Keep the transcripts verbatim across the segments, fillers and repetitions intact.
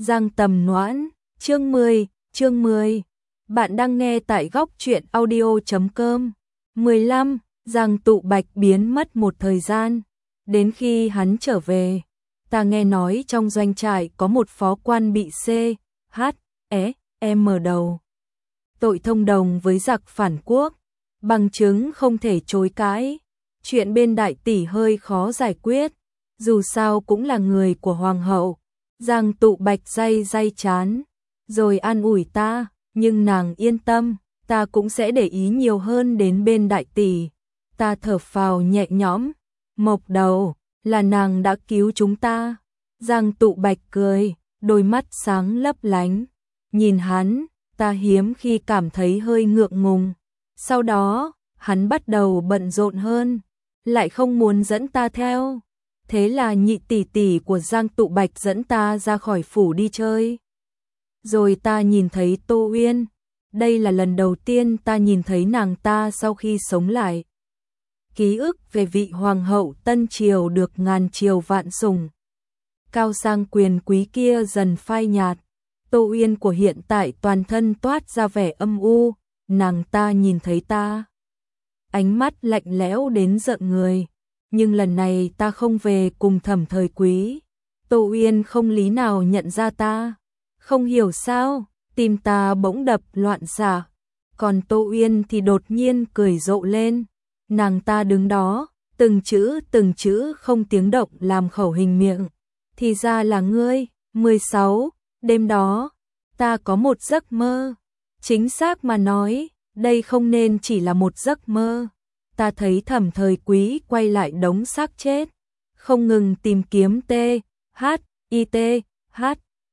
Giang Tầm Noãn, chương mười, chương mười. Bạn đang nghe tại góc truyện audio chấm com. mười lăm, Giang Tụ Bạch biến mất một thời gian. Đến khi hắn trở về, ta nghe nói trong doanh trại có một phó quan bị C, H, E, M đầu. Tội thông đồng với giặc phản quốc, bằng chứng không thể chối cãi. Chuyện bên đại tỷ hơi khó giải quyết, dù sao cũng là người của hoàng hậu. Giang Tụ Bạch day day chán, rồi an ủi ta, nhưng nàng yên tâm, ta cũng sẽ để ý nhiều hơn đến bên đại tỷ. Ta thở phào nhẹ nhõm, Mộc Đầu, là nàng đã cứu chúng ta. Giang Tụ Bạch cười, đôi mắt sáng lấp lánh, nhìn hắn, ta hiếm khi cảm thấy hơi ngượng ngùng. Sau đó, hắn bắt đầu bận rộn hơn, lại không muốn dẫn ta theo. Thế là nhị tỷ tỷ của Giang Tụ Bạch dẫn ta ra khỏi phủ đi chơi. Rồi ta nhìn thấy Tô Uyên, đây là lần đầu tiên ta nhìn thấy nàng ta sau khi sống lại. Ký ức về vị hoàng hậu Tân Triều được ngàn triều vạn sủng, cao sang quyền quý kia dần phai nhạt. Tô Uyên của hiện tại toàn thân toát ra vẻ âm u, nàng ta nhìn thấy ta, ánh mắt lạnh lẽo đến giận người. Nhưng lần này ta không về cùng Thẩm Thời Quý. Tô Uyên không lý nào nhận ra ta. Không hiểu sao, tim ta bỗng đập loạn xạ. Còn Tô Uyên thì đột nhiên cười rộ lên. Nàng ta đứng đó, từng chữ từng chữ không tiếng động làm khẩu hình miệng. Thì ra là ngươi. mười sáu, đêm đó, ta có một giấc mơ. Chính xác mà nói, đây không nên chỉ là một giấc mơ. Ta thấy Thẩm Thời Quý quay lại đống xác chết, không ngừng tìm kiếm T, H, I, T, H,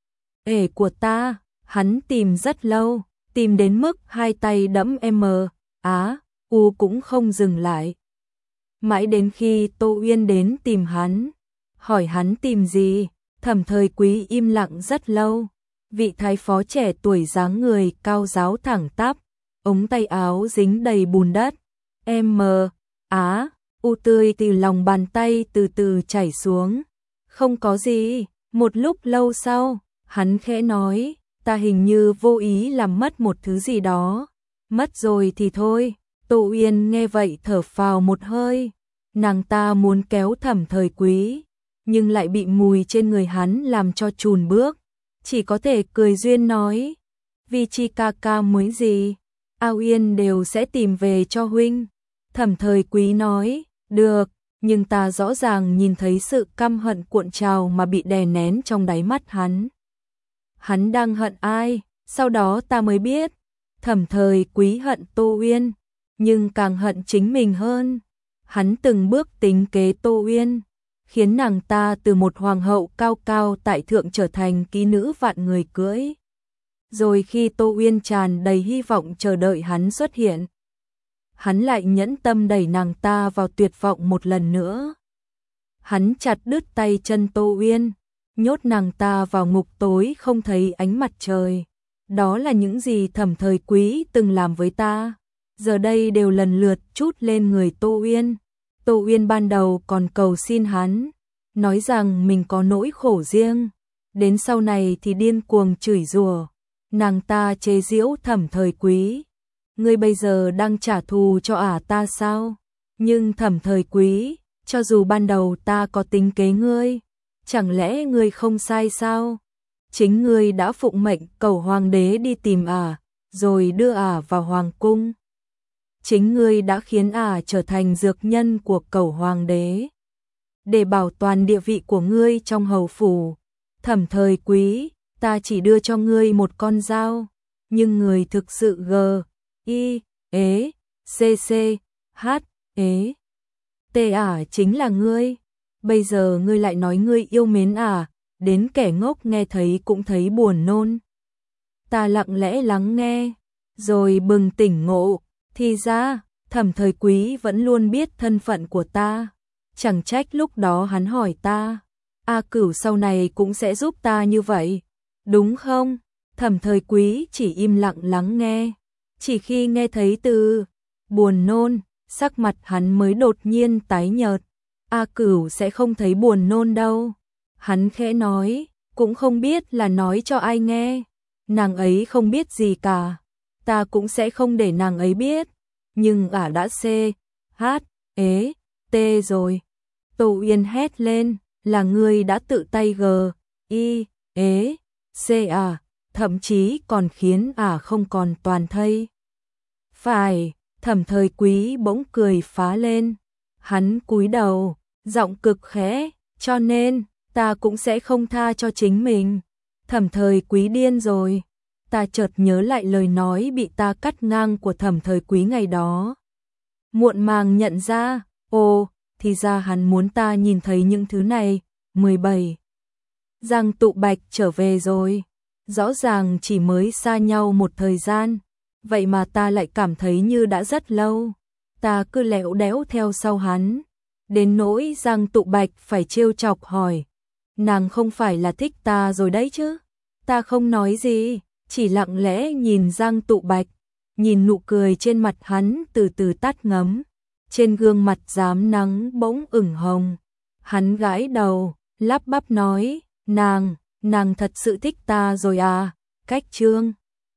ể của ta. Hắn tìm rất lâu, tìm đến mức hai tay đẫm M, Á, U cũng không dừng lại. Mãi đến khi Tô Uyên đến tìm hắn, hỏi hắn tìm gì, Thẩm Thời Quý im lặng rất lâu. Vị thái phó trẻ tuổi dáng người cao ráo thẳng tắp, ống tay áo dính đầy bùn đất. M, Á, U tươi từ lòng bàn tay từ từ chảy xuống. Không có gì. Một lúc lâu sau, hắn khẽ nói, ta hình như vô ý làm mất một thứ gì đó. Mất rồi thì thôi. Tô Uyên nghe vậy thở phào một hơi. Nàng ta muốn kéo Thẩm Thời Quý, nhưng lại bị mùi trên người hắn làm cho chùn bước. Chỉ có thể cười duyên nói, vì chi ca ca muốn gì, A Uyên đều sẽ tìm về cho huynh. Thẩm Thời Quý nói, được, nhưng ta rõ ràng nhìn thấy sự căm hận cuộn trào mà bị đè nén trong đáy mắt hắn. Hắn đang hận ai? Sau đó ta mới biết, Thẩm Thời Quý hận Tô Uyên, nhưng càng hận chính mình hơn. Hắn từng bước tính kế Tô Uyên, khiến nàng ta từ một hoàng hậu cao cao tại thượng trở thành kỹ nữ vạn người cưỡi. Rồi khi Tô Uyên tràn đầy hy vọng chờ đợi hắn xuất hiện, hắn lại nhẫn tâm đẩy nàng ta vào tuyệt vọng một lần nữa. Hắn chặt đứt tay chân Tô Uyên, nhốt nàng ta vào ngục tối không thấy ánh mặt trời. Đó là những gì Thẩm Thời Quý từng làm với ta, giờ đây đều lần lượt trút lên người Tô Uyên. Tô Uyên ban đầu còn cầu xin hắn, nói rằng mình có nỗi khổ riêng. Đến sau này thì điên cuồng chửi rủa. Nàng ta chế giễu Thẩm Thời Quý, ngươi bây giờ đang trả thù cho ả ta sao? Nhưng Thẩm Thời Quý, cho dù ban đầu ta có tính kế ngươi, chẳng lẽ ngươi không sai sao? Chính ngươi đã phụng mệnh cầu hoàng đế đi tìm ả, rồi đưa ả vào hoàng cung. Chính ngươi đã khiến ả trở thành dược nhân của cầu hoàng đế, để bảo toàn địa vị của ngươi trong hầu phủ. Thẩm Thời Quý, ta chỉ đưa cho ngươi một con dao, nhưng người thực sự g, I, ế, C, C, H, ế, T ả chính là ngươi. Bây giờ ngươi lại nói ngươi yêu mến ả, đến kẻ ngốc nghe thấy cũng thấy buồn nôn. Ta lặng lẽ lắng nghe, rồi bừng tỉnh ngộ, thì ra, Thẩm Thời Quý vẫn luôn biết thân phận của ta. Chẳng trách lúc đó hắn hỏi ta, A Cửu sau này cũng sẽ giúp ta như vậy, đúng không? Thẩm Thời Quý chỉ im lặng lắng nghe. Chỉ khi nghe thấy từ buồn nôn, sắc mặt hắn mới đột nhiên tái nhợt. A Cửu sẽ không thấy buồn nôn đâu. Hắn khẽ nói, cũng không biết là nói cho ai nghe. Nàng ấy không biết gì cả, ta cũng sẽ không để nàng ấy biết. Nhưng ả đã C, H, ế, T rồi. Tô Uyên hét lên, là ngươi đã tự tay G, I, ế, C à, thậm chí còn khiến ả không còn toàn thây. Phải, Thẩm Thời Quý bỗng cười phá lên. Hắn cúi đầu, giọng cực khẽ, cho nên, ta cũng sẽ không tha cho chính mình. Thẩm Thời Quý điên rồi. Ta chợt nhớ lại lời nói bị ta cắt ngang của Thẩm Thời Quý ngày đó. Muộn màng nhận ra, ồ, thì ra hắn muốn ta nhìn thấy những thứ này. mười bảy. Giang Tụ Bạch trở về rồi. Rõ ràng chỉ mới xa nhau một thời gian, vậy mà ta lại cảm thấy như đã rất lâu. Ta cứ lẽo đẽo theo sau hắn, đến nỗi Giang Tụ Bạch phải trêu chọc hỏi, nàng không phải là thích ta rồi đấy chứ? Ta không nói gì, chỉ lặng lẽ nhìn Giang Tụ Bạch, nhìn nụ cười trên mặt hắn từ từ tắt ngấm, trên gương mặt rám nắng bỗng ửng hồng. Hắn gãi đầu, lắp bắp nói, nàng, nàng thật sự thích ta rồi à? Cách Trương